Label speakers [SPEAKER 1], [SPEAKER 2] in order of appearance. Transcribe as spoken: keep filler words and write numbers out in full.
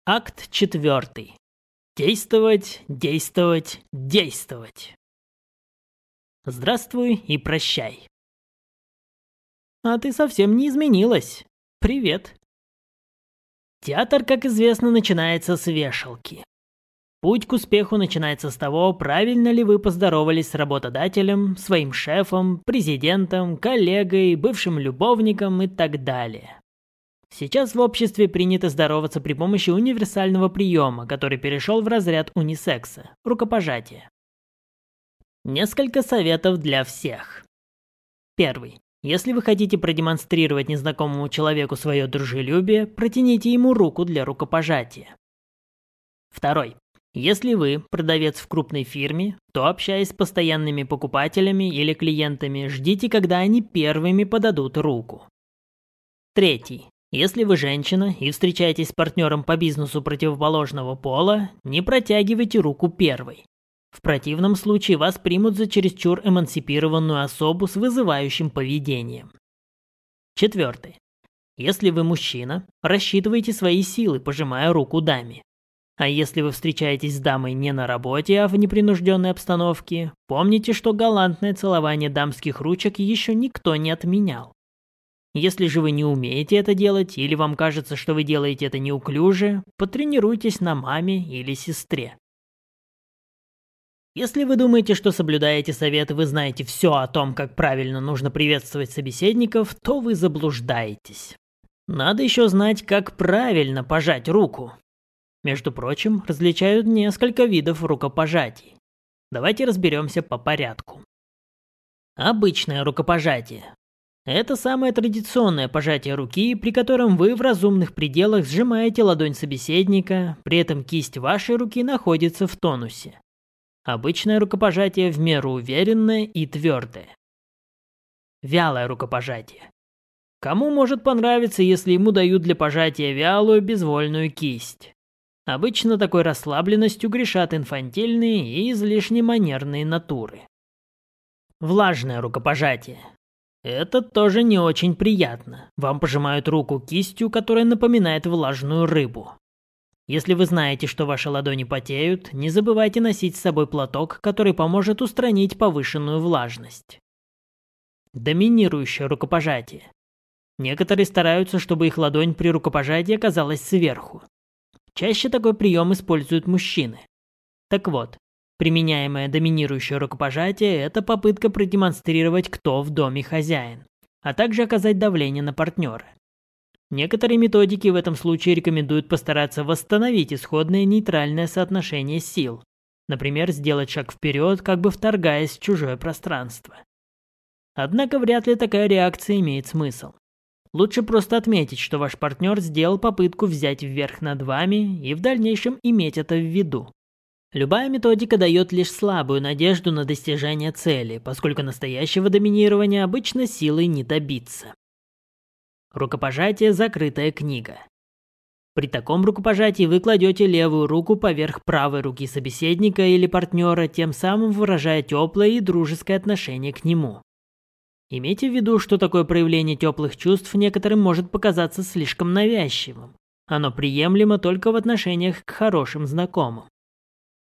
[SPEAKER 1] Акт четвертый. Действовать, действовать, действовать. Здравствуй и прощай. А ты совсем не изменилась. Привет. Театр, как известно, начинается с вешалки. Путь к успеху начинается с того, правильно ли вы поздоровались с работодателем, своим шефом, президентом, коллегой, бывшим любовником и так далее. Сейчас в обществе принято здороваться при помощи универсального приема, который перешел в разряд унисекса – рукопожатие. Несколько советов для всех. Первый. Если вы хотите продемонстрировать незнакомому человеку свое дружелюбие, протяните ему руку для рукопожатия. Второй. Если вы продавец в крупной фирме, то, общаясь с постоянными покупателями или клиентами, ждите, когда они первыми подадут руку. Третий. Если вы женщина и встречаетесь с партнером по бизнесу противоположного пола, не протягивайте руку первой. В противном случае вас примут за чересчур эмансипированную особу с вызывающим поведением. Четвертый. Если вы мужчина, рассчитывайте свои силы, пожимая руку даме. А если вы встречаетесь с дамой не на работе, а в непринужденной обстановке, помните, что галантное целование дамских ручек еще никто не отменял. Если же вы не умеете это делать, или вам кажется, что вы делаете это неуклюже, потренируйтесь на маме или сестре. Если вы думаете, что соблюдая эти советы, вы знаете все о том, как правильно нужно приветствовать собеседников, то вы заблуждаетесь. Надо еще знать, как правильно пожать руку. Между прочим, различают несколько видов рукопожатий. Давайте разберемся по порядку. Обычное рукопожатие. Это самое традиционное пожатие руки, при котором вы в разумных пределах сжимаете ладонь собеседника, при этом кисть вашей руки находится в тонусе. Обычное рукопожатие в меру уверенное и твердое. Вялое рукопожатие. Кому может понравиться, если ему дают для пожатия вялую безвольную кисть? Обычно такой расслабленностью грешат инфантильные и излишне манерные натуры. Влажное рукопожатие. Это тоже не очень приятно. Вам пожимают руку кистью, которая напоминает влажную рыбу. Если вы знаете, что ваши ладони потеют, не забывайте носить с собой платок, который поможет устранить повышенную влажность. Доминирующее рукопожатие. Некоторые стараются, чтобы их ладонь при рукопожатии оказалась сверху. Чаще такой прием используют мужчины. Так вот, применяемое доминирующее рукопожатие – это попытка продемонстрировать, кто в доме хозяин, а также оказать давление на партнера. Некоторые методики в этом случае рекомендуют постараться восстановить исходное нейтральное соотношение сил, например, сделать шаг вперед, как бы вторгаясь в чужое пространство. Однако вряд ли такая реакция имеет смысл. Лучше просто отметить, что ваш партнер сделал попытку взять вверх над вами и в дальнейшем иметь это в виду. Любая методика дает лишь слабую надежду на достижение цели, поскольку настоящего доминирования обычно силой не добиться. Рукопожатие – закрытая книга. При таком рукопожатии вы кладете левую руку поверх правой руки собеседника или партнера, тем самым выражая теплое и дружеское отношение к нему. Имейте в виду, что такое проявление теплых чувств некоторым может показаться слишком навязчивым. Оно приемлемо только в отношениях к хорошим знакомым.